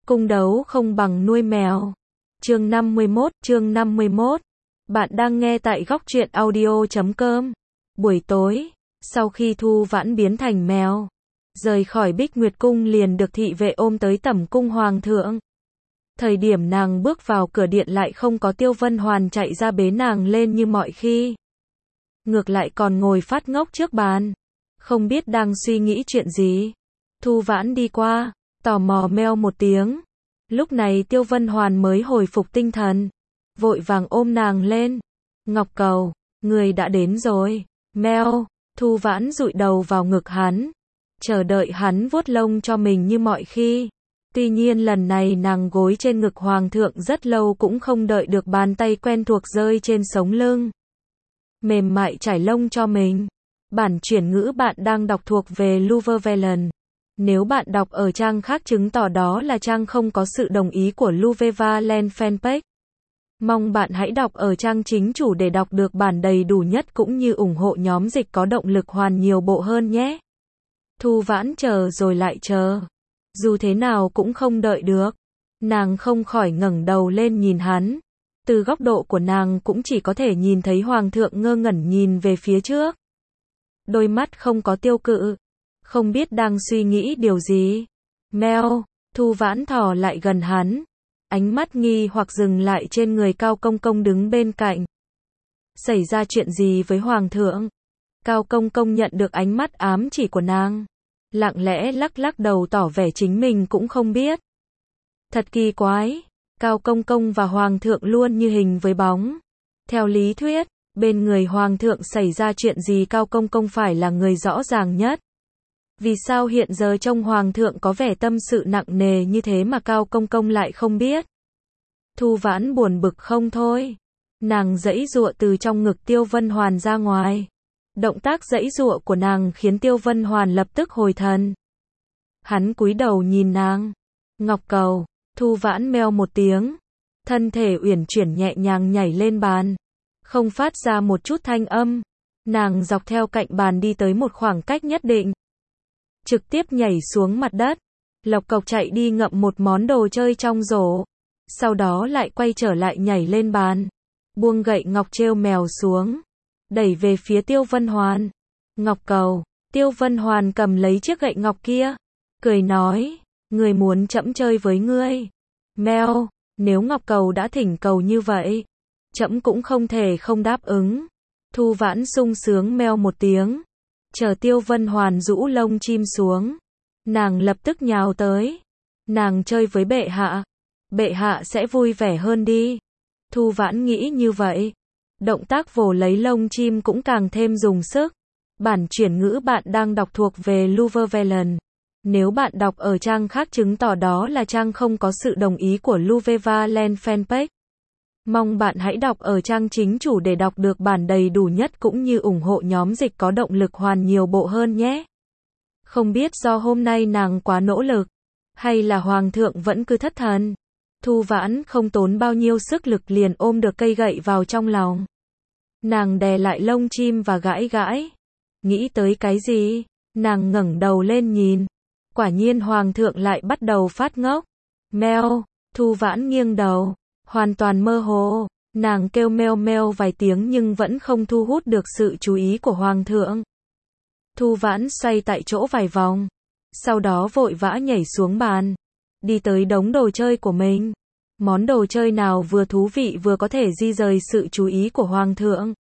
Cung đấu không bằng nuôi mèo. Chương 51. Bạn đang nghe tại góc truyện audio.com. Buổi tối, sau khi Thu Vãn biến thành mèo, rời khỏi Bích Nguyệt Cung liền được thị vệ ôm tới tẩm cung hoàng thượng. Thời điểm nàng bước vào cửa điện lại không có Tiêu Vân Hoàn chạy ra bế nàng lên như mọi khi. Ngược lại còn ngồi phát ngốc trước bàn, không biết đang suy nghĩ chuyện gì. Thu Vãn đi qua, tò mò meo một tiếng. Lúc này Tiêu Vân Hoàn mới hồi phục tinh thần, vội vàng ôm nàng lên. Ngọc Cầu, người đã đến rồi. Meo, Thu Vãn dụi đầu vào ngực hắn, chờ đợi hắn vuốt lông cho mình như mọi khi. Tuy nhiên lần này nàng gối trên ngực hoàng thượng rất lâu cũng không đợi được bàn tay quen thuộc rơi trên sống lưng, mềm mại trải lông cho mình. Bản chuyển ngữ bạn đang đọc thuộc về Luvevelen. Nếu bạn đọc ở trang khác chứng tỏ đó là trang không có sự đồng ý của Luvevelen fanpage. Mong bạn hãy đọc ở trang chính chủ để đọc được bản đầy đủ nhất cũng như ủng hộ nhóm dịch có động lực hoàn nhiều bộ hơn nhé. Thu Vãn chờ rồi lại chờ, dù thế nào cũng không đợi được. Nàng không khỏi ngẩng đầu lên nhìn hắn. Từ góc độ của nàng cũng chỉ có thể nhìn thấy hoàng thượng ngơ ngẩn nhìn về phía trước. Đôi mắt không có tiêu cự, không biết đang suy nghĩ điều gì. Meo, Thu Vãn thò lại gần hắn, ánh mắt nghi hoặc dừng lại trên người Cao Công Công đứng bên cạnh. Xảy ra chuyện gì với hoàng thượng? Cao Công Công nhận được ánh mắt ám chỉ của nàng, lặng lẽ lắc lắc đầu tỏ vẻ chính mình cũng không biết. Thật kỳ quái, Cao Công Công và hoàng thượng luôn như hình với bóng. Theo lý thuyết, bên người hoàng thượng xảy ra chuyện gì Cao Công Công phải là người rõ ràng nhất. Vì sao hiện giờ trông hoàng thượng có vẻ tâm sự nặng nề như thế mà Cao Công Công lại không biết? Thu Vãn buồn bực không thôi. Nàng giãy giụa từ trong ngực Tiêu Vân Hoàn ra ngoài. Động tác giãy giụa của nàng khiến Tiêu Vân Hoàn lập tức hồi thần. Hắn cúi đầu nhìn nàng. Ngọc Cầu, Thu Vãn meo một tiếng. Thân thể uyển chuyển nhẹ nhàng nhảy lên bàn, không phát ra một chút thanh âm. Nàng dọc theo cạnh bàn đi tới một khoảng cách nhất định, trực tiếp nhảy xuống mặt đất, lộc cộc chạy đi ngậm một món đồ chơi trong rổ, sau đó lại quay trở lại nhảy lên bàn, buông gậy ngọc trêu mèo xuống, đẩy về phía Tiêu Vân Hoàn. Ngọc Cầu, Tiêu Vân Hoàn cầm lấy chiếc gậy ngọc kia, cười nói, người muốn trẫm chơi với ngươi. Meo, nếu Ngọc Cầu đã thỉnh cầu như vậy, trẫm cũng không thể không đáp ứng. Thu Vãn sung sướng meo một tiếng. Chờ Tiêu Vân Hoàn rũ lông chim xuống, nàng lập tức nhào tới. Nàng chơi với bệ hạ sẽ vui vẻ hơn đi. Thu Vãn nghĩ như vậy. Động tác vồ lấy lông chim cũng càng thêm dùng sức. Bản chuyển ngữ bạn đang đọc thuộc về Luvevelen. Nếu bạn đọc ở trang khác chứng tỏ đó là trang không có sự đồng ý của Luvevelen fanpage. Mong bạn hãy đọc ở trang chính chủ để đọc được bản đầy đủ nhất cũng như ủng hộ nhóm dịch có động lực hoàn nhiều bộ hơn nhé. Không biết do hôm nay nàng quá nỗ lực, hay là hoàng thượng vẫn cứ thất thần. Thu Vãn không tốn bao nhiêu sức lực liền ôm được cây gậy vào trong lòng. Nàng đè lại lông chim và gãi gãi. Nghĩ tới cái gì? Nàng ngẩng đầu lên nhìn. Quả nhiên hoàng thượng lại bắt đầu phát ngốc. Meo, Thu Vãn nghiêng đầu, hoàn toàn mơ hồ. Nàng kêu meo meo vài tiếng nhưng vẫn không thu hút được sự chú ý của hoàng thượng. Thu Vãn xoay tại chỗ vài vòng, sau đó vội vã nhảy xuống bàn, đi tới đống đồ chơi của mình. Món đồ chơi nào vừa thú vị vừa có thể di rời sự chú ý của hoàng thượng,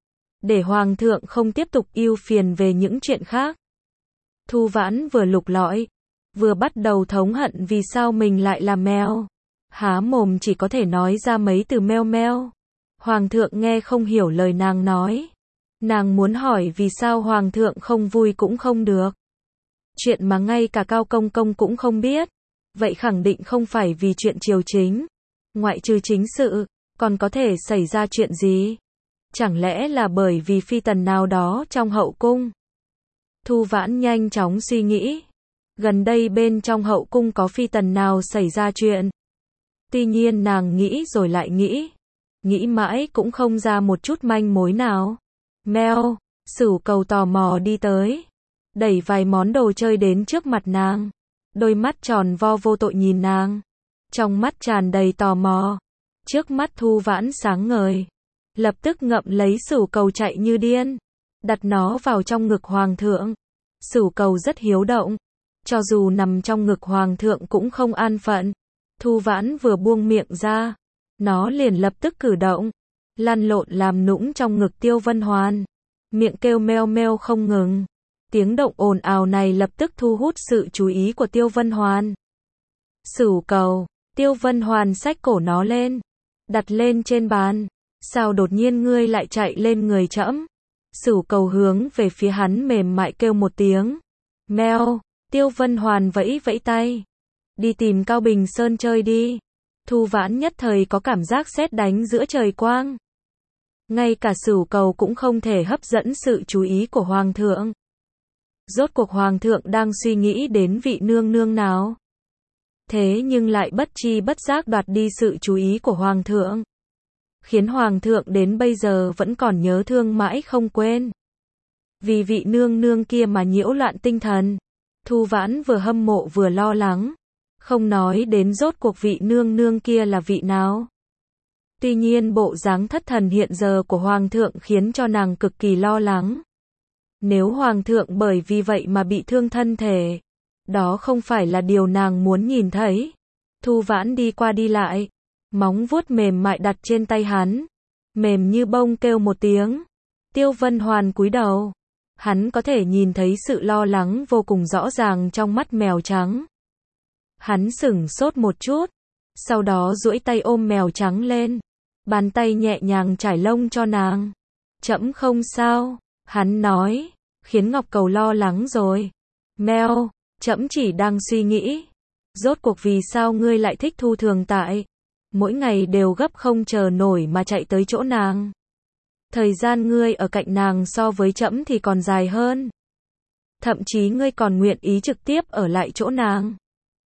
để hoàng thượng không tiếp tục ưu phiền về những chuyện khác. Thu Vãn vừa lục lọi, vừa bắt đầu thống hận vì sao mình lại là mèo. Há mồm chỉ có thể nói ra mấy từ meo meo. Hoàng thượng nghe không hiểu lời nàng nói. Nàng muốn hỏi vì sao hoàng thượng không vui cũng không được. Chuyện mà ngay cả Cao Công Công cũng không biết. Vậy khẳng định không phải vì chuyện triều chính. Ngoại trừ chính sự, còn có thể xảy ra chuyện gì? Chẳng lẽ là bởi vì phi tần nào đó trong hậu cung? Thu Vãn nhanh chóng suy nghĩ. Gần đây bên trong hậu cung có phi tần nào xảy ra chuyện? Tuy nhiên nàng nghĩ rồi lại nghĩ. Nghĩ mãi cũng không ra một chút manh mối nào. Meo, Sửu Cầu tò mò đi tới, đẩy vài món đồ chơi đến trước mặt nàng. Đôi mắt tròn vo vô tội nhìn nàng. trong mắt tràn đầy tò mò. Trước mắt Thu Vãn sáng ngời, lập tức ngậm lấy sửu cầu chạy như điên, đặt nó vào trong ngực hoàng thượng. Sửu cầu rất hiếu động, cho dù nằm trong ngực hoàng thượng cũng không an phận. Thu Vãn vừa buông miệng ra, nó liền lập tức cử động, lăn lộn làm nũng trong ngực Tiêu Vân Hoàn, miệng kêu meo meo không ngừng. Tiếng động ồn ào này lập tức thu hút sự chú ý của Tiêu Vân Hoàn. Sửu cầu, Tiêu Vân Hoàn xách cổ nó lên, đặt lên trên bàn. Sao đột nhiên ngươi lại chạy lên người trẫm? Sửu cầu hướng về phía hắn mềm mại kêu một tiếng. Meo, Tiêu Vân Hoàn vẫy vẫy tay. Đi tìm Cao Bình Sơn chơi đi. Thu Vãn nhất thời có cảm giác sét đánh giữa trời quang. Ngay cả sửu cầu cũng không thể hấp dẫn sự chú ý của hoàng thượng. Rốt cuộc hoàng thượng đang suy nghĩ đến vị nương nương nào? Thế nhưng lại bất chi bất giác đoạt đi sự chú ý của hoàng thượng, khiến hoàng thượng đến bây giờ vẫn còn nhớ thương mãi không quên. Vì vị nương nương kia mà nhiễu loạn tinh thần. Thu Vãn vừa hâm mộ vừa lo lắng, không nói đến rốt cuộc vị nương nương kia là vị nào. Tuy nhiên bộ dáng thất thần hiện giờ của hoàng thượng khiến cho nàng cực kỳ lo lắng. Nếu hoàng thượng bởi vì vậy mà bị thương thân thể, đó không phải là điều nàng muốn nhìn thấy. Thu Vãn đi qua đi lại, móng vuốt mềm mại đặt trên tay hắn, mềm như bông kêu một tiếng. Tiêu Vân Hoàn cúi đầu, hắn có thể nhìn thấy sự lo lắng vô cùng rõ ràng trong mắt mèo trắng. Hắn sửng sốt một chút, sau đó duỗi tay ôm mèo trắng lên, bàn tay nhẹ nhàng trải lông cho nàng. Trẫm không sao, hắn nói, khiến Ngọc Cầu lo lắng rồi. Mèo, trẫm chỉ đang suy nghĩ, rốt cuộc vì sao ngươi lại thích Thu Thường Tại, mỗi ngày đều gấp không chờ nổi mà chạy tới chỗ nàng. Thời gian ngươi ở cạnh nàng so với trẫm thì còn dài hơn. Thậm chí ngươi còn nguyện ý trực tiếp ở lại chỗ nàng.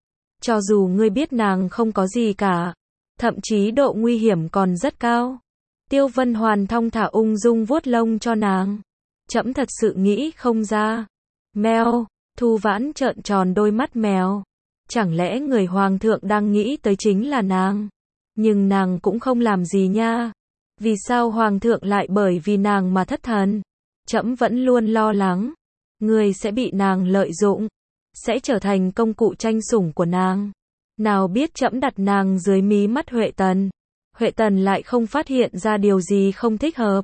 Cho dù ngươi biết nàng không có gì cả, thậm chí độ nguy hiểm còn rất cao. Tiêu Vân Hoàn thong thả ung dung vuốt lông cho nàng. Trẫm thật sự nghĩ không ra. Mèo, Thu Vãn trợn tròn đôi mắt mèo. Chẳng lẽ người hoàng thượng đang nghĩ tới chính là nàng? Nhưng nàng cũng không làm gì nha. Vì sao hoàng thượng lại bởi vì nàng mà thất thần? Trẫm vẫn luôn lo lắng, người sẽ bị nàng lợi dụng, sẽ trở thành công cụ tranh sủng của nàng. Nào biết trẫm đặt nàng dưới mí mắt Huệ Tần, Huệ Tần lại không phát hiện ra điều gì không thích hợp.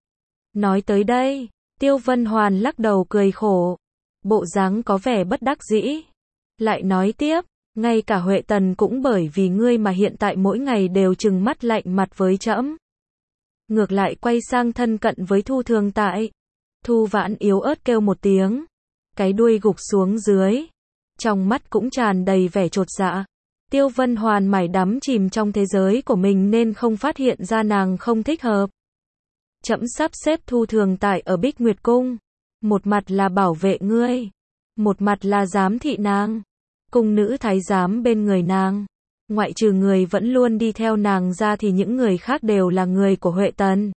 Nói tới đây, Tiêu Vân Hoàn lắc đầu cười khổ, bộ dáng có vẻ bất đắc dĩ. Lại nói tiếp, ngay cả Huệ Tần cũng bởi vì ngươi mà hiện tại mỗi ngày đều trừng mắt lạnh mặt với trẫm. Ngược lại quay sang thân cận với Thu Thường Tại. Thu Vãn yếu ớt kêu một tiếng, cái đuôi gục xuống dưới, trong mắt cũng tràn đầy vẻ chột dạ. Tiêu Vân Hoàn mải đắm chìm trong thế giới của mình nên không phát hiện ra nàng không thích hợp. Trẫm sắp xếp Thu Thường Tại ở Bích Nguyệt Cung, một mặt là bảo vệ ngươi, một mặt là giám thị nàng. Cung nữ thái giám bên người nàng, ngoại trừ người vẫn luôn đi theo nàng ra thì những người khác đều là người của Huệ Tần.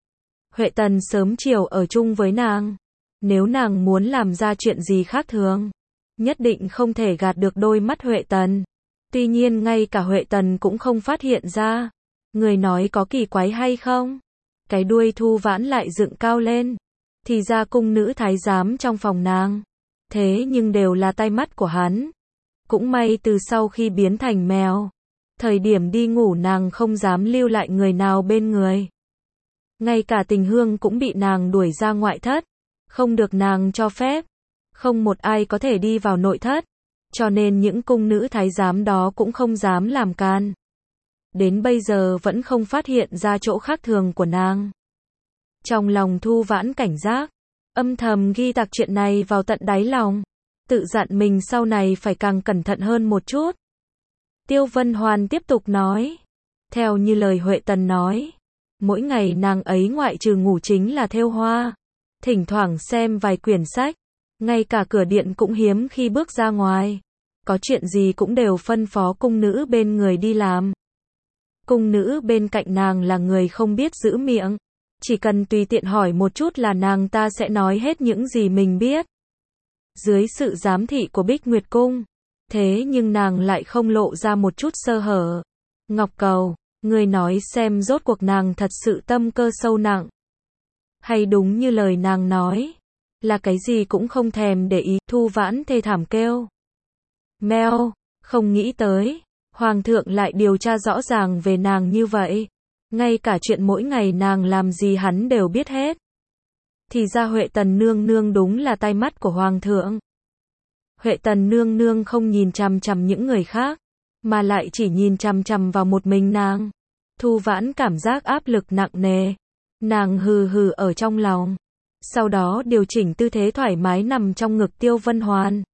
Huệ Tần sớm chiều ở chung với nàng, nếu nàng muốn làm ra chuyện gì khác thường, nhất định không thể gạt được đôi mắt Huệ Tần. Tuy nhiên ngay cả Huệ Tần cũng không phát hiện ra. Người nói có kỳ quái hay không? Cái đuôi Thu Vãn lại dựng cao lên. Thì ra cung nữ thái giám trong phòng nàng, thế nhưng đều là tai mắt của hắn. Cũng may từ sau khi biến thành mèo, thời điểm đi ngủ nàng không dám lưu lại người nào bên người. Ngay cả Tình Hương cũng bị nàng đuổi ra ngoại thất, không được nàng cho phép. Không một ai có thể đi vào nội thất, cho nên những cung nữ thái giám đó cũng không dám làm can. Đến bây giờ vẫn không phát hiện ra chỗ khác thường của nàng. Trong lòng Thu Vãn cảnh giác, âm thầm ghi tạc chuyện này vào tận đáy lòng, tự dặn mình sau này phải càng cẩn thận hơn một chút. Tiêu Vân Hoàn tiếp tục nói, theo như lời Huệ Tần nói, mỗi ngày nàng ấy ngoại trừ ngủ chính là thêu hoa, thỉnh thoảng xem vài quyển sách, ngay cả cửa điện cũng hiếm khi bước ra ngoài, có chuyện gì cũng đều phân phó cung nữ bên người đi làm. Cung nữ bên cạnh nàng là người không biết giữ miệng, chỉ cần tùy tiện hỏi một chút là nàng ta sẽ nói hết những gì mình biết. Dưới sự giám thị của Bích Nguyệt Cung, Thế nhưng nàng lại không lộ ra một chút sơ hở. Ngọc Cầu, ngươi nói xem rốt cuộc nàng thật sự tâm cơ sâu nặng. Hay đúng như lời nàng nói, là cái gì cũng không thèm để ý. Thu Vãn thê thảm kêu. Mèo, không nghĩ tới, Hoàng thượng lại điều tra rõ ràng về nàng như vậy. Ngay cả chuyện mỗi ngày nàng làm gì hắn đều biết hết. Thì ra Huệ Tần nương nương đúng là tai mắt của Hoàng thượng. Huệ Tần nương nương không nhìn chằm chằm những người khác, mà lại chỉ nhìn chằm chằm vào một mình nàng. Thu Vãn cảm giác áp lực nặng nề. Nàng hừ hừ ở trong lòng. Sau đó điều chỉnh tư thế thoải mái nằm trong ngực Tiêu Vân Hoàn.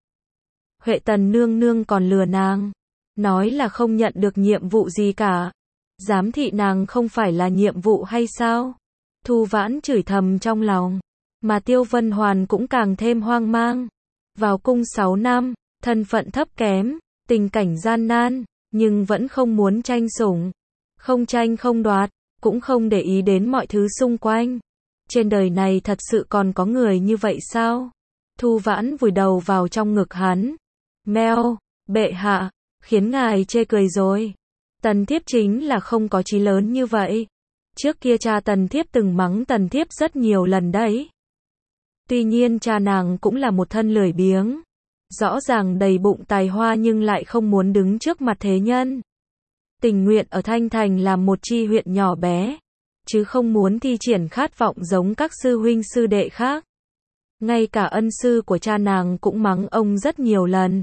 Huệ Tần nương nương còn lừa nàng, nói là không nhận được nhiệm vụ gì cả. Giám thị nàng không phải là nhiệm vụ hay sao? Thu Vãn chửi thầm trong lòng, mà Tiêu Vân Hoàn cũng càng thêm hoang mang. Vào cung 6 năm, thân phận thấp kém, tình cảnh gian nan, nhưng vẫn không muốn tranh sủng, không tranh không đoạt, cũng không để ý đến mọi thứ xung quanh. Trên đời này thật sự còn có người như vậy sao? Thu Vãn vùi đầu vào trong ngực hắn. Mèo, bệ hạ, khiến ngài chê cười rồi. Tần thiếp chính là không có chí lớn như vậy. Trước kia cha tần thiếp từng mắng tần thiếp rất nhiều lần đấy. Tuy nhiên cha nàng cũng là một thân lười biếng. Rõ ràng đầy bụng tài hoa nhưng lại không muốn đứng trước mặt thế nhân. Tình nguyện ở Thanh Thành làm một chi huyện nhỏ bé, chứ không muốn thi triển khát vọng giống các sư huynh sư đệ khác. Ngay cả ân sư của cha nàng cũng mắng ông rất nhiều lần.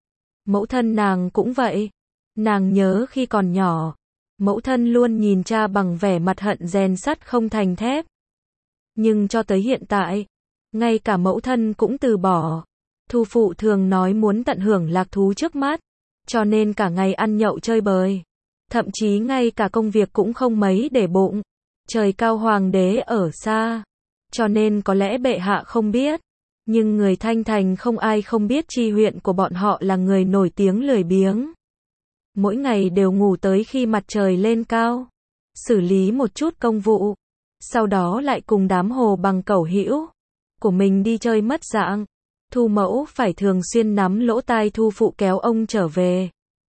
Mẫu thân nàng cũng vậy. Nàng nhớ khi còn nhỏ, mẫu thân luôn nhìn cha bằng vẻ mặt hận rèn sắt không thành thép. Nhưng cho tới hiện tại, ngay cả mẫu thân cũng từ bỏ. Thu phụ thường nói muốn tận hưởng lạc thú trước mắt, cho nên cả ngày ăn nhậu chơi bời. Thậm chí ngay cả công việc cũng không mấy để bụng. Trời cao hoàng đế ở xa, cho nên có lẽ bệ hạ không biết. Nhưng người Thanh Thành không ai không biết chi huyện của bọn họ là người nổi tiếng lười biếng. Mỗi ngày đều ngủ tới khi mặt trời lên cao, xử lý một chút công vụ, sau đó lại cùng đám hồ bằng cẩu hữu của mình đi chơi mất dạng. Thu mẫu phải thường xuyên nắm lỗ tai Thu phụ kéo ông trở về.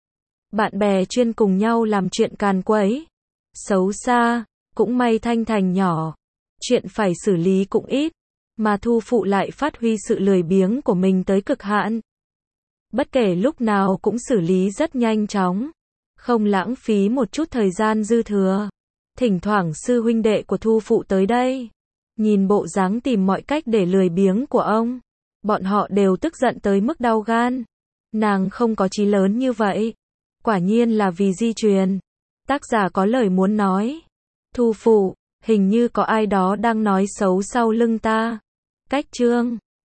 Bạn bè chuyên cùng nhau làm chuyện càn quấy, xấu xa, cũng may Thanh Thành nhỏ, chuyện phải xử lý cũng ít, mà Thu phụ lại phát huy sự lười biếng của mình tới cực hạn. Bất kể lúc nào cũng xử lý rất nhanh chóng, không lãng phí một chút thời gian dư thừa. Thỉnh thoảng sư huynh đệ của Thu phụ tới đây, nhìn bộ dáng tìm mọi cách để lười biếng của ông, bọn họ đều tức giận tới mức đau gan. Nàng không có chí lớn như vậy, quả nhiên là vì di truyền. Tác giả có lời muốn nói. Thu phụ, hình như có ai đó đang nói xấu sau lưng ta. Cách chương